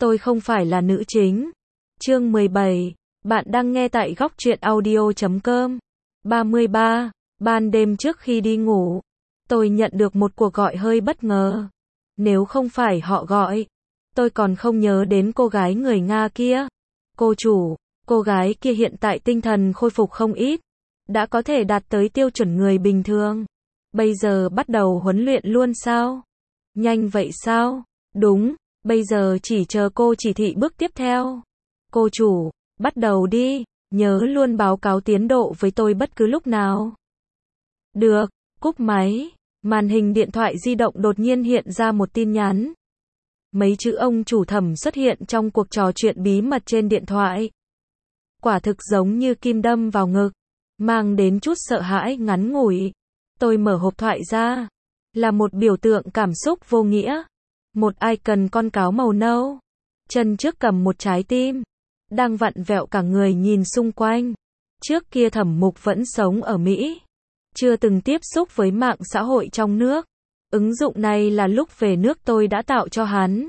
Tôi không phải là nữ chính. Chương 17. Bạn đang nghe tại góc truyện audio.com. 33. Ban đêm trước khi đi ngủ, tôi nhận được một cuộc gọi hơi bất ngờ. Nếu không phải họ gọi, tôi còn không nhớ đến cô gái người Nga kia. Cô chủ, cô gái kia hiện tại tinh thần khôi phục không ít, đã có thể đạt tới tiêu chuẩn người bình thường. Bây giờ bắt đầu huấn luyện luôn sao? Nhanh vậy sao? Đúng, bây giờ chỉ chờ cô chỉ thị bước tiếp theo. Cô chủ, bắt đầu đi, nhớ luôn báo cáo tiến độ với tôi bất cứ lúc nào. Được, cúp máy, màn hình điện thoại di động đột nhiên hiện ra một tin nhắn. Mấy chữ ông chủ Thẩm xuất hiện trong cuộc trò chuyện bí mật trên điện thoại. Quả thực giống như kim đâm vào ngực, mang đến chút sợ hãi ngắn ngủi. Tôi mở hộp thoại ra, là một biểu tượng cảm xúc vô nghĩa. Một icon con cáo màu nâu, chân trước cầm một trái tim, đang vặn vẹo cả người nhìn xung quanh. Trước kia Thẩm Mục vẫn sống ở Mỹ, chưa từng tiếp xúc với mạng xã hội trong nước. Ứng dụng này là lúc về nước tôi đã tạo cho hắn.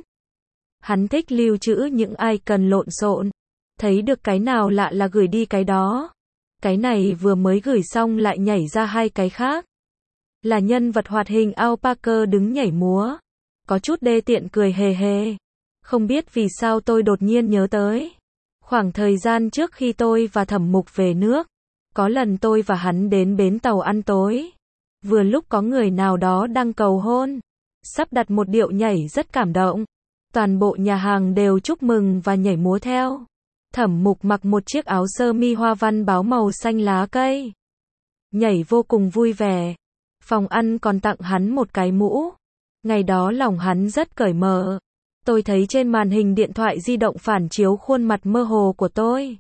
Hắn thích lưu trữ những icon lộn xộn, thấy được cái nào lạ là gửi đi cái đó. Cái này vừa mới gửi xong lại nhảy ra hai cái khác. Là nhân vật hoạt hình alpaca đứng nhảy múa. Có chút đê tiện cười hề hề. Không biết vì sao tôi đột nhiên nhớ tới. Khoảng thời gian trước khi tôi và Thẩm Mục về nước, có lần tôi và hắn đến bến tàu ăn tối. Vừa lúc có người nào đó đang cầu hôn, sắp đặt một điệu nhảy rất cảm động. Toàn bộ nhà hàng đều chúc mừng và nhảy múa theo. Thẩm Mục mặc một chiếc áo sơ mi hoa văn báo màu xanh lá cây, nhảy vô cùng vui vẻ. Phòng ăn còn tặng hắn một cái mũ. Ngày đó lòng hắn rất cởi mở. Tôi thấy trên màn hình điện thoại di động phản chiếu khuôn mặt mơ hồ của tôi.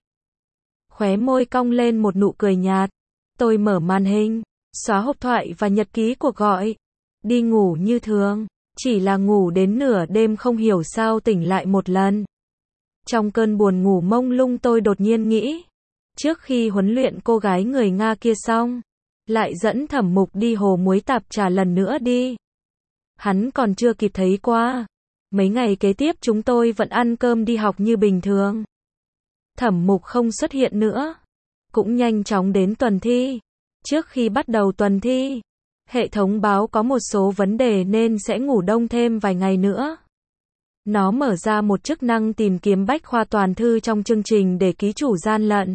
Khóe môi cong lên một nụ cười nhạt. Tôi mở màn hình, xóa hộp thoại và nhật ký cuộc gọi. Đi ngủ như thường, chỉ là ngủ đến nửa đêm không hiểu sao tỉnh lại một lần. Trong cơn buồn ngủ mông lung tôi đột nhiên nghĩ, trước khi huấn luyện cô gái người Nga kia xong, lại dẫn Thẩm Mục đi hồ muối tạp trà lần nữa đi. Hắn còn chưa kịp thấy qua. Mấy ngày kế tiếp chúng tôi vẫn ăn cơm đi học như bình thường. Thẩm Mục không xuất hiện nữa. Cũng nhanh chóng đến tuần thi. Trước khi bắt đầu tuần thi, hệ thống báo có một số vấn đề nên sẽ ngủ đông thêm vài ngày nữa. Nó mở ra một chức năng tìm kiếm bách khoa toàn thư trong chương trình để ký chủ gian lận.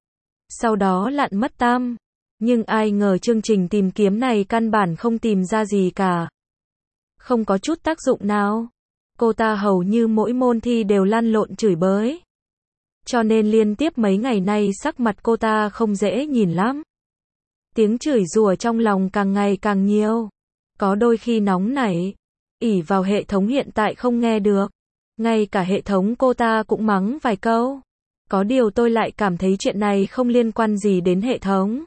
Sau đó lặn mất tăm. Nhưng ai ngờ chương trình tìm kiếm này căn bản không tìm ra gì cả. Không có chút tác dụng nào. Cô ta hầu như mỗi môn thi đều lăn lộn chửi bới. Cho nên liên tiếp mấy ngày nay sắc mặt cô ta không dễ nhìn lắm. Tiếng chửi rủa trong lòng càng ngày càng nhiều. Có đôi khi nóng nảy, ỷ vào hệ thống hiện tại không nghe được. Ngay cả hệ thống cô ta cũng mắng vài câu. Có điều tôi lại cảm thấy chuyện này không liên quan gì đến hệ thống.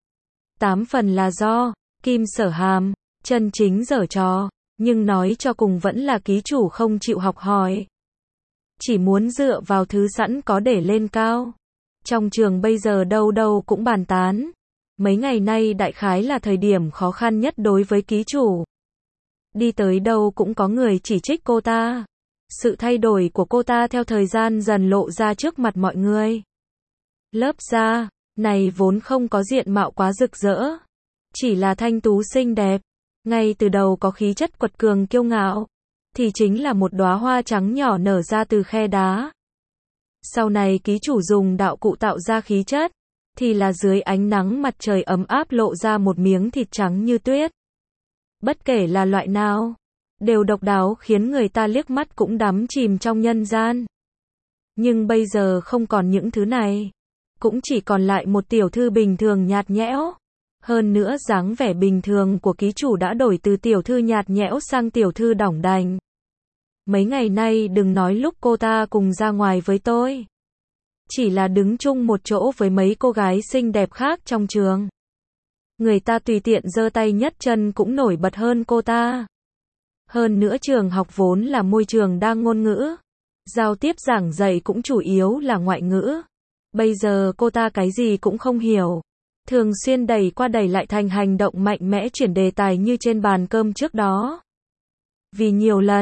8 phần là do Kim Sở Hàm chân chính giở trò, nhưng nói cho cùng vẫn là ký chủ không chịu học hỏi. Chỉ muốn dựa vào thứ sẵn có để lên cao. Trong trường bây giờ đâu đâu cũng bàn tán. Mấy ngày nay đại khái là thời điểm khó khăn nhất đối với ký chủ. Đi tới đâu cũng có người chỉ trích cô ta. Sự thay đổi của cô ta theo thời gian dần lộ ra trước mặt mọi người. Lớp da này vốn không có diện mạo quá rực rỡ, chỉ là thanh tú xinh đẹp, ngay từ đầu có khí chất quật cường kiêu ngạo, thì chính là một đóa hoa trắng nhỏ nở ra từ khe đá. Sau này ký chủ dùng đạo cụ tạo ra khí chất, thì là dưới ánh nắng mặt trời ấm áp lộ ra một miếng thịt trắng như tuyết. Bất kể là loại nào, đều độc đáo khiến người ta liếc mắt cũng đắm chìm trong nhân gian. Nhưng bây giờ không còn những thứ này. Cũng chỉ còn lại một tiểu thư bình thường nhạt nhẽo. Hơn nữa dáng vẻ bình thường của ký chủ đã đổi từ tiểu thư nhạt nhẽo sang tiểu thư đỏng đành. Mấy ngày nay đừng nói lúc cô ta cùng ra ngoài với tôi, chỉ là đứng chung một chỗ với mấy cô gái xinh đẹp khác trong trường, người ta tùy tiện giơ tay nhấc chân cũng nổi bật hơn cô ta. Hơn nữa trường học vốn là môi trường đa ngôn ngữ, giao tiếp giảng dạy cũng chủ yếu là ngoại ngữ. Bây giờ cô ta cái gì cũng không hiểu, thường xuyên đẩy qua đẩy lại thành hành động mạnh mẽ chuyển đề tài như trên bàn cơm trước đó. Vì nhiều lần,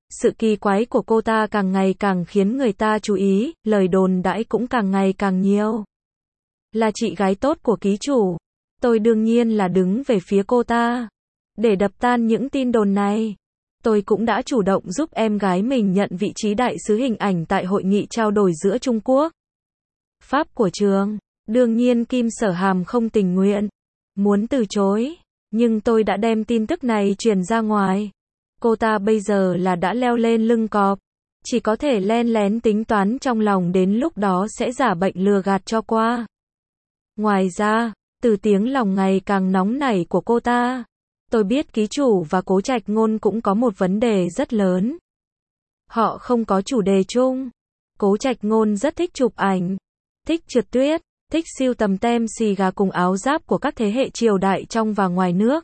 Sự kỳ quái của cô ta càng ngày càng khiến người ta chú ý, lời đồn đãi cũng càng ngày càng nhiều. Là chị gái tốt của ký chủ. Tôi đương nhiên là đứng về phía cô ta. Để đập tan những tin đồn này, tôi cũng đã chủ động giúp em gái mình nhận vị trí đại sứ hình ảnh tại hội nghị trao đổi giữa Trung Quốc, Pháp của trường. Đương nhiên Kim Sở Hàm không tình nguyện, muốn từ chối, nhưng tôi đã đem tin tức này truyền ra ngoài. Cô ta bây giờ là đã leo lên lưng cọp, chỉ có thể len lén tính toán trong lòng đến lúc đó sẽ giả bệnh lừa gạt cho qua. Ngoài ra, từ tiếng lòng ngày càng nóng nảy của cô ta, tôi biết ký chủ và Cố Trạch Ngôn cũng có một vấn đề rất lớn. Họ không có chủ đề chung. Cố Trạch Ngôn rất thích chụp ảnh, thích trượt tuyết, thích sưu tầm tem xì gà cùng áo giáp của các thế hệ triều đại trong và ngoài nước.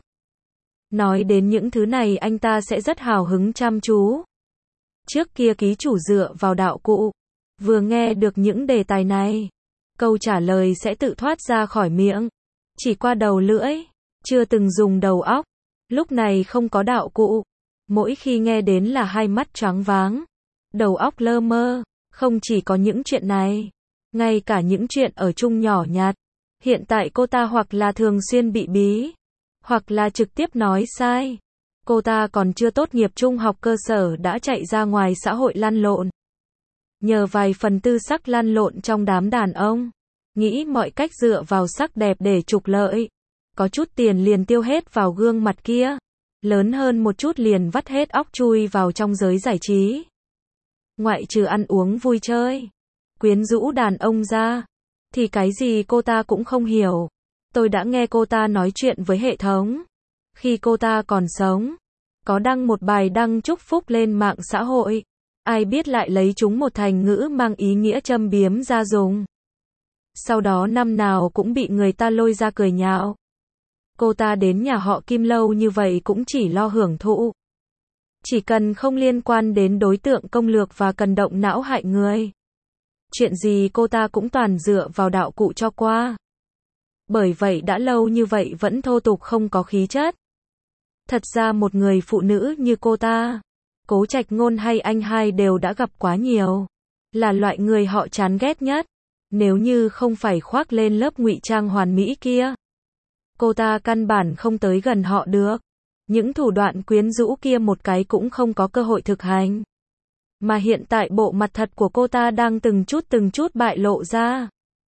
Nói đến những thứ này anh ta sẽ rất hào hứng chăm chú. Trước kia ký chủ dựa vào đạo cụ, vừa nghe được những đề tài này, câu trả lời sẽ tự thoát ra khỏi miệng, chỉ qua đầu lưỡi, chưa từng dùng đầu óc. Lúc này không có đạo cụ, mỗi khi nghe đến là hai mắt choáng váng, đầu óc lơ mơ. Không chỉ có những chuyện này, ngay cả những chuyện ở chung nhỏ nhặt. Hiện tại cô ta hoặc là thường xuyên bị bí, hoặc là trực tiếp nói sai. Cô ta còn chưa tốt nghiệp trung học cơ sở đã chạy ra ngoài xã hội lăn lộn. Nhờ vài phần tư sắc lăn lộn trong đám đàn ông, nghĩ mọi cách dựa vào sắc đẹp để trục lợi. Có chút tiền liền tiêu hết vào gương mặt kia, lớn hơn một chút liền vắt hết óc chui vào trong giới giải trí. Ngoại trừ ăn uống vui chơi, quyến rũ đàn ông ra, thì cái gì cô ta cũng không hiểu. Tôi đã nghe cô ta nói chuyện với hệ thống. Khi cô ta còn sống, có đăng một bài đăng chúc phúc lên mạng xã hội. Ai biết lại lấy chúng một thành ngữ mang ý nghĩa châm biếm ra dùng. Sau đó năm nào cũng bị người ta lôi ra cười nhạo. Cô ta đến nhà họ Kim lâu như vậy cũng chỉ lo hưởng thụ. Chỉ cần không liên quan đến đối tượng công lược và cần động não hại người. Chuyện gì cô ta cũng toàn dựa vào đạo cụ cho qua. Bởi vậy đã lâu như vậy vẫn thô tục không có khí chất. Thật ra một người phụ nữ như cô ta, Cố Trạch Ngôn hay anh hai đều đã gặp quá nhiều. Là loại người họ chán ghét nhất. Nếu như không phải khoác lên lớp ngụy trang hoàn mỹ kia, cô ta căn bản không tới gần họ được. Những thủ đoạn quyến rũ kia một cái cũng không có cơ hội thực hành. Mà hiện tại bộ mặt thật của cô ta đang từng chút bại lộ ra.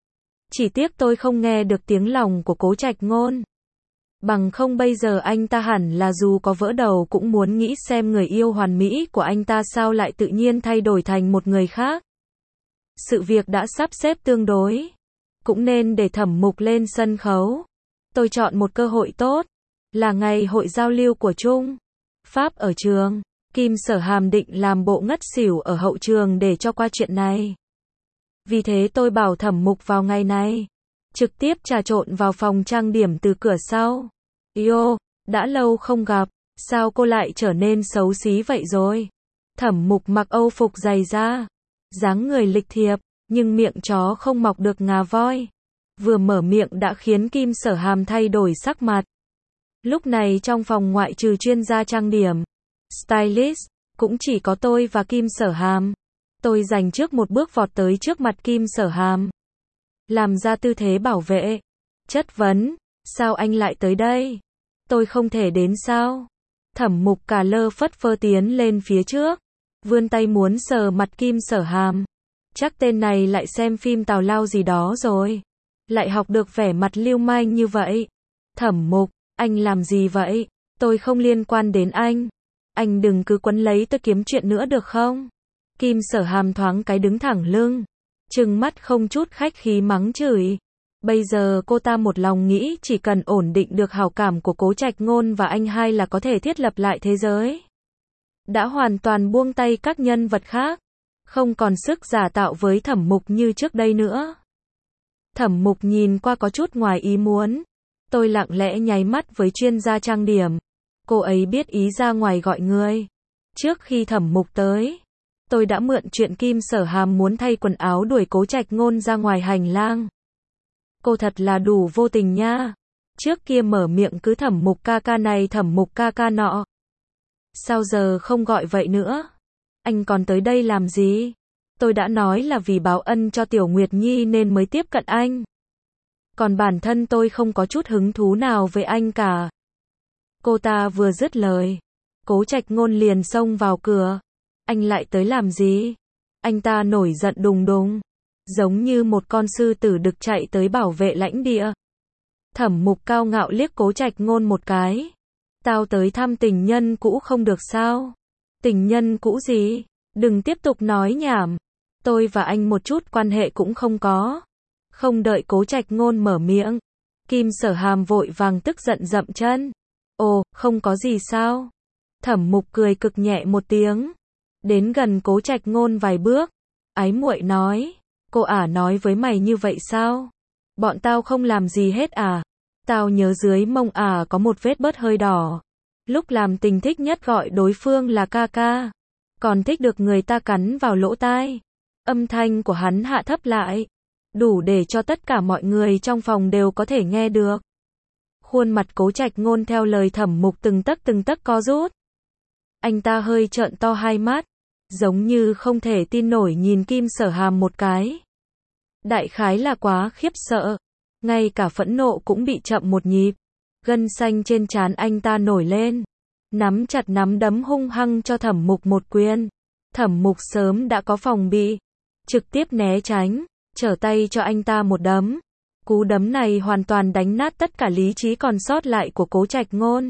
Chỉ tiếc tôi không nghe được tiếng lòng của Cố Trạch Ngôn. Bằng không bây giờ anh ta hẳn là dù có vỡ đầu cũng muốn nghĩ xem người yêu hoàn mỹ của anh ta sao lại tự nhiên thay đổi thành một người khác. Sự việc đã sắp xếp tương đối, cũng nên để Thẩm Mục lên sân khấu. Tôi chọn một cơ hội tốt, là ngày hội giao lưu của Trung Pháp ở trường. Kim Sở Hàm định làm bộ ngất xỉu ở hậu trường để cho qua chuyện này. Vì thế tôi bảo Thẩm Mục vào ngày này, trực tiếp trà trộn vào phòng trang điểm từ cửa sau. Yo, đã lâu không gặp, sao cô lại trở nên xấu xí vậy rồi? Thẩm Mục mặc Âu phục dày da, dáng người lịch thiệp, nhưng miệng chó không mọc được ngà voi. Vừa mở miệng đã khiến Kim Sở Hàm thay đổi sắc mặt. Lúc này trong phòng ngoại trừ chuyên gia trang điểm, stylist, cũng chỉ có tôi và Kim Sở Hàm. Tôi dành trước một bước vọt tới trước mặt Kim Sở Hàm, làm ra tư thế bảo vệ, chất vấn, sao anh lại tới đây? Tôi không thể đến sao? Thẩm Mục cả lơ phất phơ tiến lên phía trước, vươn tay muốn sờ mặt Kim Sở Hàm. Chắc tên này lại xem phim tào lao gì đó rồi, lại học được vẻ mặt lưu manh như vậy. Thẩm Mục, anh làm gì vậy? Tôi không liên quan đến anh. Anh đừng cứ quấn lấy tôi kiếm chuyện nữa được không? Kim Sở Hàm thoáng cái đứng thẳng lưng, trừng mắt không chút khách khí mắng chửi. Bây giờ cô ta một lòng nghĩ chỉ cần ổn định được hảo cảm của Cố Trạch Ngôn và anh hai là có thể thiết lập lại thế giới. Đã hoàn toàn buông tay các nhân vật khác, không còn sức giả tạo với Thẩm Mục như trước đây nữa. Thẩm Mục nhìn qua có chút ngoài ý muốn. Tôi lặng lẽ nháy mắt với chuyên gia trang điểm. Cô ấy biết ý ra ngoài gọi người. Trước khi Thẩm Mục tới, tôi đã mượn chuyện Kim Sở Hàm muốn thay quần áo đuổi Cố Trạch Ngôn ra ngoài hành lang. Cô thật là đủ vô tình nha. Trước kia mở miệng cứ Thẩm Mục ca ca này Thẩm Mục ca ca nọ. Sao giờ không gọi vậy nữa? Anh còn tới đây làm gì? Tôi đã nói là vì báo ân cho Tiểu Nguyệt Nhi nên mới tiếp cận anh. Còn bản thân tôi không có chút hứng thú nào với anh cả. Cô ta vừa dứt lời, Cố Trạch Ngôn liền xông vào cửa. Anh lại tới làm gì? Anh ta nổi giận đùng đùng, giống như một con sư tử đực chạy tới bảo vệ lãnh địa. Thẩm Mục cao ngạo liếc Cố Trạch Ngôn một cái. Tao tới thăm tình nhân cũ không được sao? Tình nhân cũ gì? Đừng tiếp tục nói nhảm. Tôi và anh một chút quan hệ cũng không có. Không đợi Cố Trạch Ngôn mở miệng, Kim Sở Hàm vội vàng tức giận dậm chân. Ồ, không có gì sao? Thẩm Mục cười cực nhẹ một tiếng, đến gần Cố Trạch Ngôn vài bước, ái muội nói, cô ả nói với mày như vậy sao? Bọn tao không làm gì hết à? Tao nhớ dưới mông ả có một vết bớt hơi đỏ. Lúc làm tình thích nhất gọi đối phương là ca ca, còn thích được người ta cắn vào lỗ tai. Âm thanh của hắn hạ thấp lại, đủ để cho tất cả mọi người trong phòng đều có thể nghe được. Khuôn mặt Cố Trạch Ngôn theo lời Thẩm Mục từng tấc co rút. Anh ta hơi trợn to hai mắt, giống như không thể tin nổi nhìn Kim Sở Hàm một cái. Đại khái là quá khiếp sợ, ngay cả phẫn nộ cũng bị chậm một nhịp. Gân xanh trên trán anh ta nổi lên, nắm chặt nắm đấm hung hăng cho Thẩm Mục một quyền. Thẩm Mục sớm đã có phòng bị, trực tiếp né tránh, trở tay cho anh ta một đấm. Cú đấm này hoàn toàn đánh nát tất cả lý trí còn sót lại của Cố Trạch Ngôn.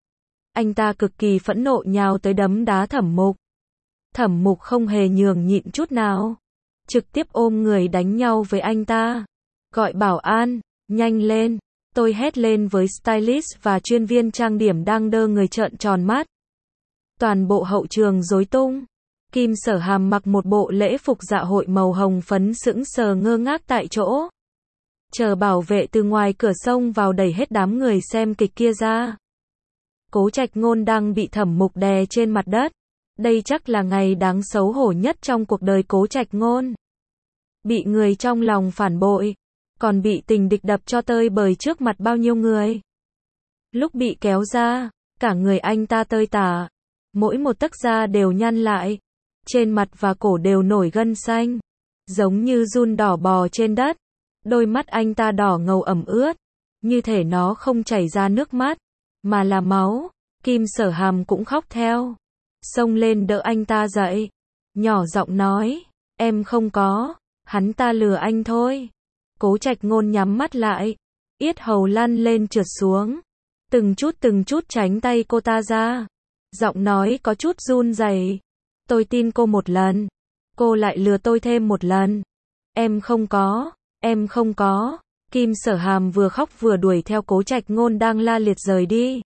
Anh ta cực kỳ phẫn nộ nhào tới đấm đá Thẩm Mục. Thẩm Mục không hề nhường nhịn chút nào, trực tiếp ôm người đánh nhau với anh ta. Gọi bảo an, nhanh lên. Tôi hét lên với stylist và chuyên viên trang điểm đang đơ người trợn tròn mắt. Toàn bộ hậu trường rối tung. Kim Sở Hàm mặc một bộ lễ phục dạ hội màu hồng phấn sững sờ ngơ ngác tại chỗ. Chờ bảo vệ từ ngoài cửa xông vào đẩy hết đám người xem kịch kia ra. Cố Trạch Ngôn đang bị Thẩm Mục đè trên mặt đất. Đây chắc là ngày đáng xấu hổ nhất trong cuộc đời Cố Trạch Ngôn. Bị người trong lòng phản bội, còn bị tình địch đập cho tơi bời trước mặt bao nhiêu người. Lúc bị kéo ra, cả người anh ta tơi tả, mỗi một tấc da đều nhăn lại, trên mặt và cổ đều nổi gân xanh, giống như giun đỏ bò trên đất. Đôi mắt anh ta đỏ ngầu ẩm ướt, như thể nó không chảy ra nước mắt, mà là máu. Kim Sở Hàm cũng khóc theo, xông lên đỡ anh ta dậy, nhỏ giọng nói, em không có, hắn ta lừa anh thôi. Cố Trạch Ngôn nhắm mắt lại, yết hầu lăn lên trượt xuống, từng chút tránh tay cô ta ra, giọng nói có chút run rẩy. Tôi tin cô một lần, cô lại lừa tôi thêm một lần. Em không có. Em không có. Kim Sở Hàm vừa khóc vừa đuổi theo Cố Trạch Ngôn đang la liệt rời đi.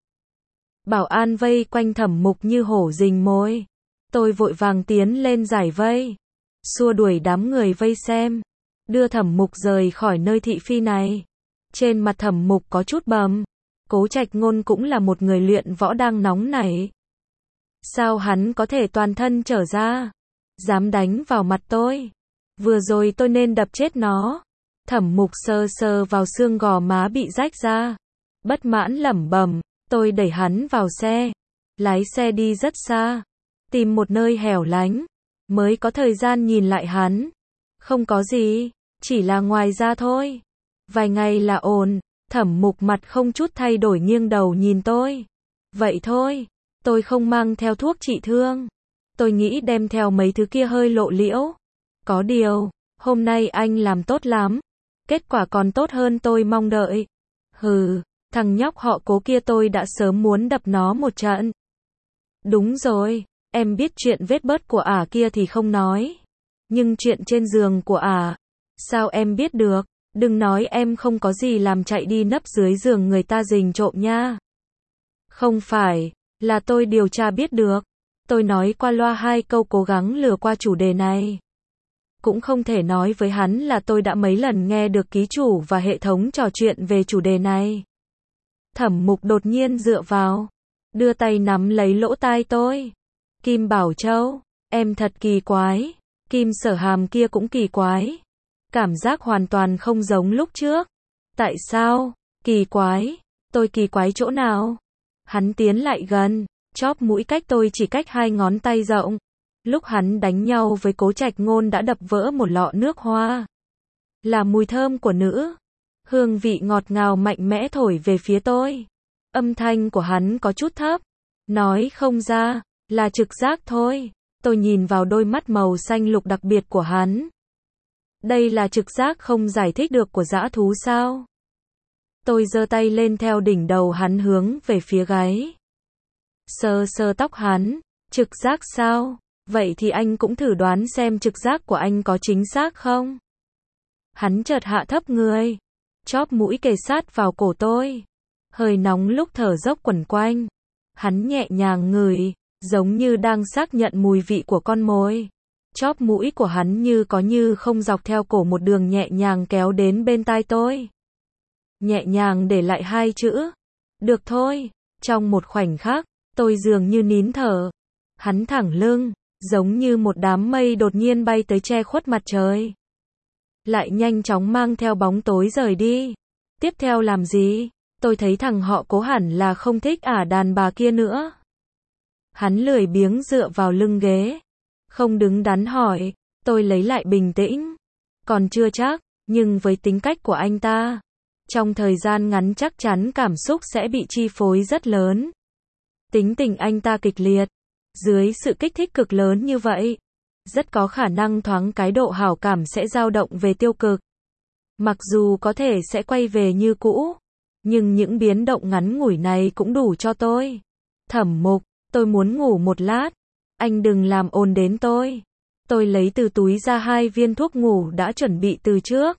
Bảo an vây quanh Thẩm Mục như hổ rình mồi. Tôi vội vàng tiến lên giải vây, xua đuổi đám người vây xem, đưa Thẩm Mục rời khỏi nơi thị phi này. Trên mặt Thẩm Mục có chút bầm. Cố Trạch Ngôn cũng là một người luyện võ đang nóng nảy. Sao hắn có thể toàn thân trở ra, dám đánh vào mặt tôi? Vừa rồi tôi nên đập chết nó. Thẩm Mục sờ sờ vào xương gò má bị rách ra, bất mãn lẩm bẩm. Tôi đẩy hắn vào xe, lái xe đi rất xa, tìm một nơi hẻo lánh, mới có thời gian nhìn lại hắn. Không có gì, chỉ là ngoài ra thôi. Vài ngày là ổn. Thẩm Mục mặt không chút thay đổi nghiêng đầu nhìn tôi. Vậy thôi, tôi không mang theo thuốc trị thương. Tôi nghĩ đem theo mấy thứ kia hơi lộ liễu. Có điều, hôm nay anh làm tốt lắm. Kết quả còn tốt hơn tôi mong đợi. Hừ, thằng nhóc họ Cố kia tôi đã sớm muốn đập nó một trận. Đúng rồi, em biết chuyện vết bớt của ả kia thì không nói. Nhưng chuyện trên giường của ả, sao em biết được? Đừng nói em không có gì làm chạy đi nấp dưới giường người ta rình trộm nha. Không phải, là tôi điều tra biết được. Tôi nói qua loa hai câu cố gắng lừa qua chủ đề này. Cũng không thể nói với hắn là tôi đã mấy lần nghe được ký chủ và hệ thống trò chuyện về chủ đề này. Thẩm Mục đột nhiên dựa vào, đưa tay nắm lấy lỗ tai tôi. Kim Bảo Châu, em thật kỳ quái. Kim Sở Hàm kia cũng kỳ quái. Cảm giác hoàn toàn không giống lúc trước. Tại sao? Kỳ quái? Tôi kỳ quái chỗ nào? Hắn tiến lại gần, chóp mũi cách tôi chỉ cách 2 ngón tay rộng. Lúc hắn đánh nhau với Cố Trạch Ngôn đã đập vỡ một lọ nước hoa. Là mùi thơm của nữ. Hương vị ngọt ngào mạnh mẽ thổi về phía tôi. Âm thanh của hắn có chút thấp. Nói không ra, là trực giác thôi. Tôi nhìn vào đôi mắt màu xanh lục đặc biệt của hắn. Đây là trực giác không giải thích được của dã thú sao? Tôi giơ tay lên theo đỉnh đầu hắn hướng về phía gáy. Sờ sờ tóc hắn. Trực giác sao? Vậy thì anh cũng thử đoán xem trực giác của anh có chính xác không? Hắn chợt hạ thấp người. Chóp mũi kề sát vào cổ tôi. Hơi nóng lúc thở dốc quẩn quanh. Hắn nhẹ nhàng ngửi, giống như đang xác nhận mùi vị của con mồi. Chóp mũi của hắn như có như không dọc theo cổ một đường nhẹ nhàng kéo đến bên tai tôi. Nhẹ nhàng để lại hai chữ. Được thôi. Trong một khoảnh khắc, tôi dường như nín thở. Hắn thẳng lưng, giống như một đám mây đột nhiên bay tới che khuất mặt trời. Lại nhanh chóng mang theo bóng tối rời đi. Tiếp theo làm gì? Tôi thấy thằng họ Cố hẳn là không thích đàn bà kia nữa. Hắn lười biếng dựa vào lưng ghế. Không đứng đắn hỏi. Tôi lấy lại bình tĩnh. Còn chưa chắc, nhưng với tính cách của anh ta, trong thời gian ngắn chắc chắn cảm xúc sẽ bị chi phối rất lớn. Tính tình anh ta kịch liệt. Dưới sự kích thích cực lớn như vậy, rất có khả năng thoáng cái độ hảo cảm sẽ dao động về tiêu cực. Mặc dù có thể sẽ quay về như cũ, nhưng những biến động ngắn ngủi này cũng đủ cho tôi. Thẩm Mục, tôi muốn ngủ một lát. Anh đừng làm ồn đến tôi. Tôi lấy từ túi ra 2 viên thuốc ngủ đã chuẩn bị từ trước.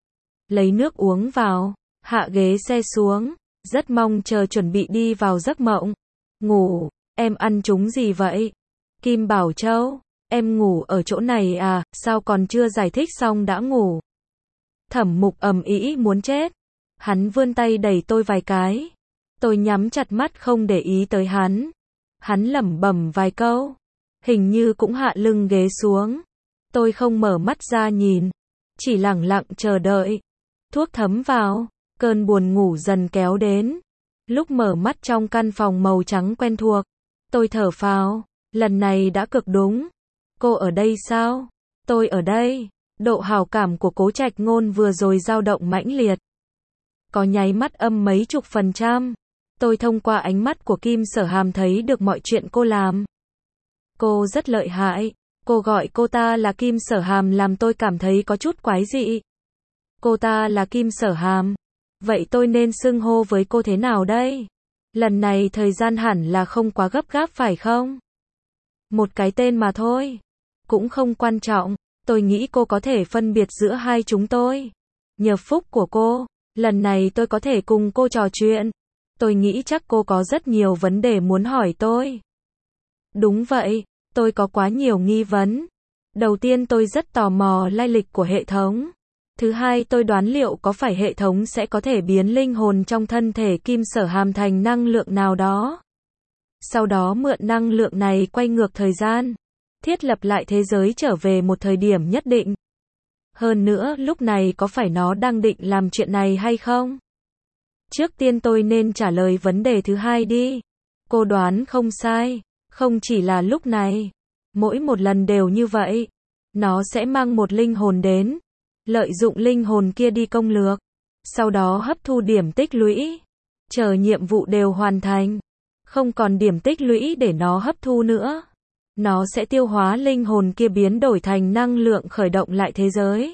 Lấy nước uống vào, hạ ghế xe xuống, rất mong chờ chuẩn bị đi vào giấc mộng. Ngủ, em ăn trúng gì vậy? Kim Bảo Châu, em ngủ ở chỗ này à, sao còn chưa giải thích xong đã ngủ? Thẩm Mục ầm ĩ muốn chết. Hắn vươn tay đẩy tôi vài cái. Tôi nhắm chặt mắt không để ý tới hắn. Hắn lẩm bẩm vài câu. Hình như cũng hạ lưng ghế xuống. Tôi không mở mắt ra nhìn. Chỉ lặng lặng chờ đợi. Thuốc thấm vào. Cơn buồn ngủ dần kéo đến. Lúc mở mắt trong căn phòng màu trắng quen thuộc. Tôi thở phào. Lần này đã cực đúng. Cô ở đây sao? Tôi ở đây. Độ hảo cảm của Cố Trạch Ngôn vừa rồi dao động mãnh liệt. Có nháy mắt âm mấy chục %. Tôi thông qua ánh mắt của Kim Sở Hàm thấy được mọi chuyện cô làm. Cô rất lợi hại. Cô gọi cô ta là Kim Sở Hàm làm tôi cảm thấy có chút quái dị. Cô ta là Kim Sở Hàm. Vậy tôi nên xưng hô với cô thế nào đây? Lần này thời gian hẳn là không quá gấp gáp phải không? Một cái tên mà thôi. Cũng không quan trọng. Tôi nghĩ cô có thể phân biệt giữa hai chúng tôi. Nhờ phúc của cô, lần này tôi có thể cùng cô trò chuyện. Tôi nghĩ chắc cô có rất nhiều vấn đề muốn hỏi tôi. Đúng vậy, tôi có quá nhiều nghi vấn. Đầu tiên tôi rất tò mò lai lịch của hệ thống. Thứ hai tôi đoán liệu có phải hệ thống sẽ có thể biến linh hồn trong thân thể Kim Sở Hàm thành năng lượng nào đó. Sau đó mượn năng lượng này quay ngược thời gian. Thiết lập lại thế giới trở về một thời điểm nhất định. Hơn nữa lúc này có phải nó đang định làm chuyện này hay không? Trước tiên tôi nên trả lời vấn đề thứ hai đi. Cô đoán không sai. Không chỉ là lúc này. Mỗi một lần đều như vậy. Nó sẽ mang một linh hồn đến. Lợi dụng linh hồn kia đi công lược. Sau đó hấp thu điểm tích lũy. Chờ nhiệm vụ đều hoàn thành. Không còn điểm tích lũy để nó hấp thu nữa. Nó sẽ tiêu hóa linh hồn kia biến đổi thành năng lượng khởi động lại thế giới.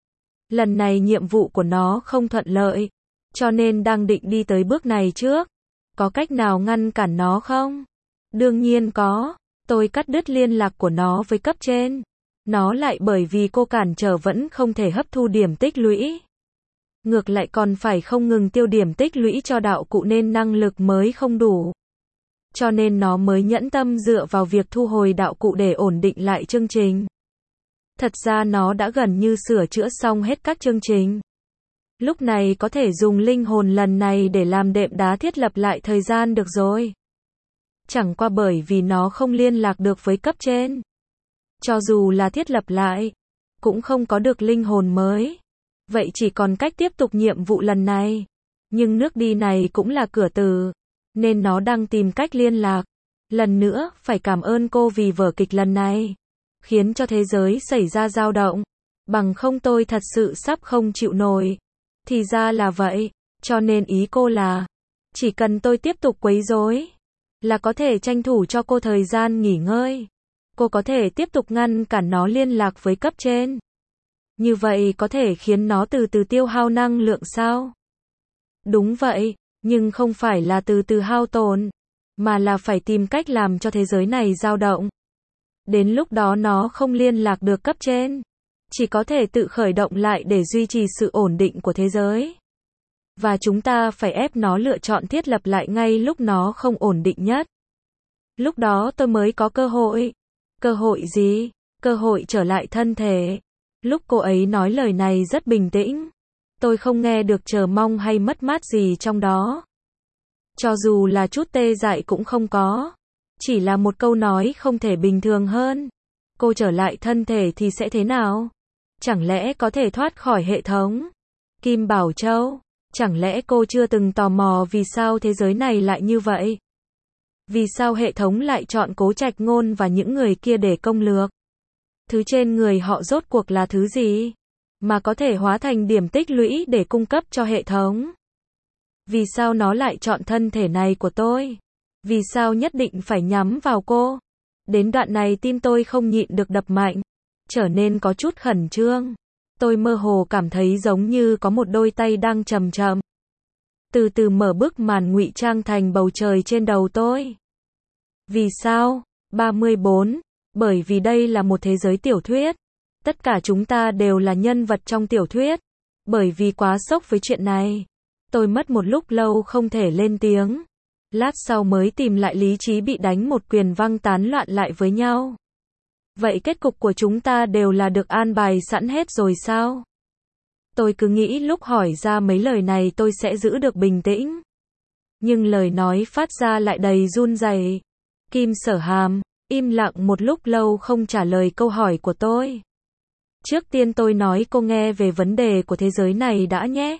Lần này nhiệm vụ của nó không thuận lợi. Cho nên đang định đi tới bước này trước. Có cách nào ngăn cản nó không? Đương nhiên có. Tôi cắt đứt liên lạc của nó với cấp trên. Nó lại bởi vì cô cản trở vẫn không thể hấp thu điểm tích lũy. Ngược lại còn phải không ngừng tiêu điểm tích lũy cho đạo cụ nên năng lực mới không đủ. Cho nên nó mới nhẫn tâm dựa vào việc thu hồi đạo cụ để ổn định lại chương trình. Thật ra nó đã gần như sửa chữa xong hết các chương trình. Lúc này có thể dùng linh hồn lần này để làm đệm đá thiết lập lại thời gian được rồi. Chẳng qua bởi vì nó không liên lạc được với cấp trên. Cho dù là thiết lập lại, cũng không có được linh hồn mới. Vậy chỉ còn cách tiếp tục nhiệm vụ lần này. Nhưng nước đi này cũng là cửa từ. Nên nó đang tìm cách liên lạc. Lần nữa, phải cảm ơn cô vì vở kịch lần này. khiến cho thế giới xảy ra dao động. Bằng không tôi thật sự sắp không chịu nổi. Thì ra là vậy, cho nên ý cô là, chỉ cần tôi tiếp tục quấy rối, là có thể tranh thủ cho cô thời gian nghỉ ngơi. Cô có thể tiếp tục ngăn cản nó liên lạc với cấp trên. Như vậy có thể khiến nó từ từ tiêu hao năng lượng sao? Đúng vậy, nhưng không phải là từ từ hao tổn, mà là phải tìm cách làm cho thế giới này dao động. Đến lúc đó nó không liên lạc được cấp trên, chỉ có thể tự khởi động lại để duy trì sự ổn định của thế giới. Và chúng ta phải ép nó lựa chọn thiết lập lại ngay lúc nó không ổn định nhất. Lúc đó tôi mới có cơ hội. Cơ hội gì? Cơ hội trở lại thân thể. Lúc cô ấy nói lời này rất bình tĩnh. Tôi không nghe được chờ mong hay mất mát gì trong đó. Cho dù là chút tê dại cũng không có. Chỉ là một câu nói không thể bình thường hơn. Cô trở lại thân thể thì sẽ thế nào? Chẳng lẽ có thể thoát khỏi hệ thống? Kim Bảo Châu, chẳng lẽ cô chưa từng tò mò vì sao thế giới này lại như vậy? Vì sao hệ thống lại chọn Cố Trạch Ngôn và những người kia để công lược? Thứ trên người họ rốt cuộc là thứ gì? Mà có thể hóa thành điểm tích lũy để cung cấp cho hệ thống? Vì sao nó lại chọn thân thể này của tôi? Vì sao nhất định phải nhắm vào cô? Đến đoạn này tim tôi không nhịn được đập mạnh, trở nên có chút khẩn trương. Tôi mơ hồ cảm thấy giống như có một đôi tay đang chậm chậm từ từ mở bức màn ngụy trang thành bầu trời trên đầu tôi. Vì sao? 34. Bởi vì đây là một thế giới tiểu thuyết. Tất cả chúng ta đều là nhân vật trong tiểu thuyết. Bởi vì quá sốc với chuyện này, tôi mất một lúc lâu không thể lên tiếng. Lát sau mới tìm lại lý trí, bị đánh một quyền văng tán loạn lại với nhau. Vậy kết cục của chúng ta đều là được an bài sẵn hết rồi sao? Tôi cứ nghĩ lúc hỏi ra mấy lời này tôi sẽ giữ được bình tĩnh. Nhưng lời nói phát ra lại đầy run rẩy. Kim Sở Hàm im lặng một lúc lâu không trả lời câu hỏi của tôi. Trước tiên tôi nói cô nghe về vấn đề của thế giới này đã nhé.